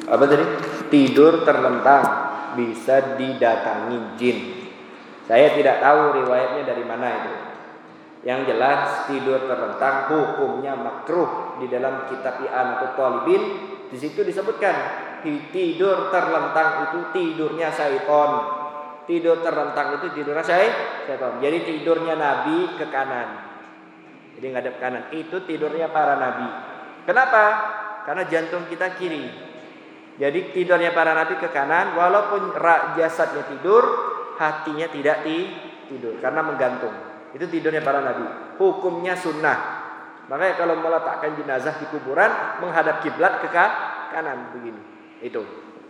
Apa tadi? Tidur terlentang bisa didatangi jin. Saya tidak tahu riwayatnya dari mana itu. Yang jelas tidur terlentang hukumnya makruh di dalam kitab I'an atau Talibin. Di situ disebutkan tidur terlentang itu tidurnya syaitan. Tidur terlentang itu tidurnya syaitan. Jadi tidurnya Nabi ke kanan. Jadi ngadep kanan. Itu tidurnya para nabi. Kenapa? Karena jantung kita kiri. Jadi tidurnya para nabi ke kanan. Walaupun jasadnya tidur, hatinya tidak tidur karena menggantung. Itu tidurnya para nabi. Hukumnya sunnah. Makanya kalau meletakkan jenazah di kuburan menghadap kiblat ke kanan begini. Itu.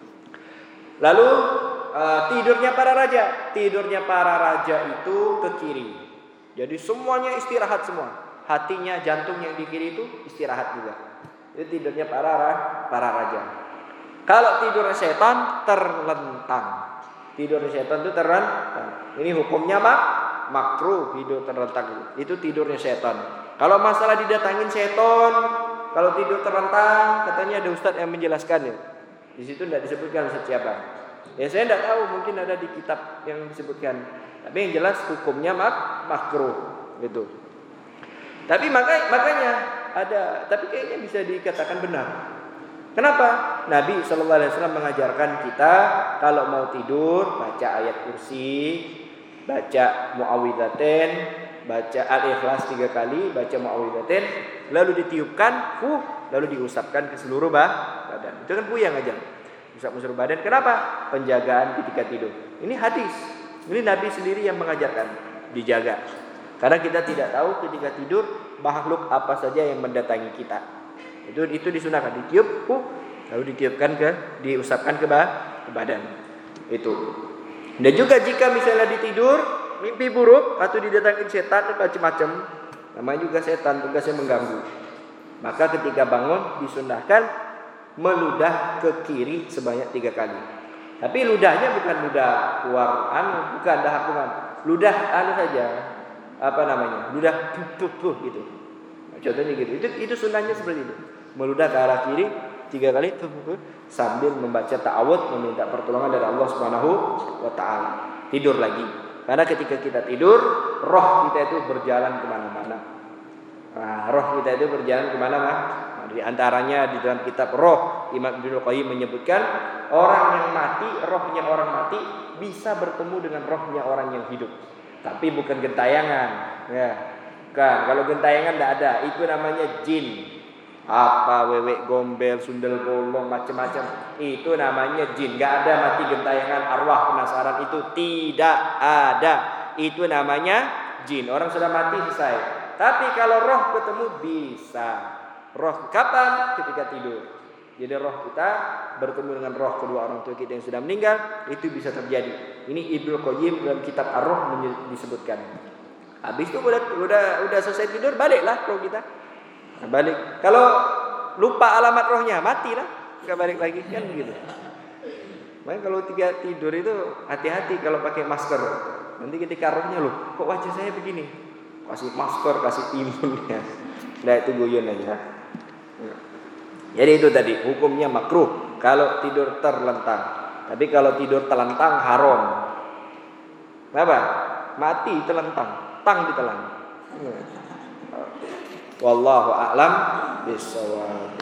Lalu tidurnya para raja. Tidurnya para raja itu ke kiri. Jadi semuanya istirahat semua. Hatinya, jantung yang di kiri itu istirahat juga. Itu tidurnya para raja. Kalau tidur setan terlentang. Tidur setan itu terlentang. Ini hukumnya makruh tidur terlentang. Itu tidurnya setan. Kalau masalah didatangin setan, kalau tidur terlentang, katanya ada ustadz yang menjelaskan ya. Di situ tidak disebutkan ustadz siapa. Ya saya tidak tahu, mungkin ada di kitab yang disebutkan. Tapi yang jelas hukumnya makruh gitu. Tapi makanya ada, tapi kayaknya bisa dikatakan benar. Kenapa? Nabi SAW mengajarkan kita kalau mau tidur baca ayat kursi, baca muawwidzatain, baca al-ikhlas 3 kali, baca muawwidzatain, lalu ditiupkan, lalu diusapkan ke seluruh badan. Itu kan yang aja. Usap seluruh badan. Kenapa? Penjagaan ketika tidur. Ini hadis. Ini Nabi sendiri yang mengajarkan dijaga. Karena kita tidak tahu ketika tidur makhluk apa saja yang mendatangi kita. Itu disunahkan ditiup, lalu diusapkan ke badan. Itu. Dan juga jika misalnya ditidur mimpi buruk atau didatangin setan macam-macam, namanya juga setan tugasnya mengganggu. Maka ketika bangun disunahkan meludah ke kiri sebanyak 3 kali. Tapi ludahnya bukan ludah keluar bukan dahakungan. Ludah saja. Ludah gitu. Contohnya gitu. Itu sunnahnya seperti itu. Meludah ke arah kiri 3 kali sambil membaca ta'awudz, meminta pertolongan dari Allah Subhanahu wa taala. Tidur lagi. Karena ketika kita tidur, roh kita itu berjalan kemana-mana. Roh kita itu berjalan kemana-mana. Di antaranya di dalam kitab Roh, Imam Ibnu Qayyim menyebutkan orang yang mati, rohnya orang mati bisa bertemu dengan rohnya orang yang hidup. Tapi bukan gentayangan. Ya. Kan, kalau gentayangan tidak ada, itu namanya jin. Apa wewek gombel, sundel bolong, macam-macam. Itu namanya jin. Gak ada mati gentayangan, arwah penasaran itu tidak ada. Itu namanya jin. Orang sudah mati selesai. Tapi kalau roh ketemu bisa. Roh kapan? Ketika tidur. Jadi roh kita bertemu dengan roh kedua orang tua kita yang sudah meninggal, itu bisa terjadi. Ini Ibnu Qayyim dalam kitab Ar-Ruh disebutkan. Habis itu udah selesai tidur, baliklah roh kita. Balik. Kalau lupa alamat rohnya, matilah. Enggak balik lagi kan begitu. Makanya kalau tidur itu hati-hati kalau pakai masker. Nanti ketika rohnya kok wajah saya begini? Kasih masker, kasih timunnya. Nah itu guyon aja. Jadi itu tadi hukumnya makruh kalau tidur terlentang. Tapi kalau tidur telentang haram. Kenapa? Mati telentang, tang ditelan. Wallahu a'lam bishawab.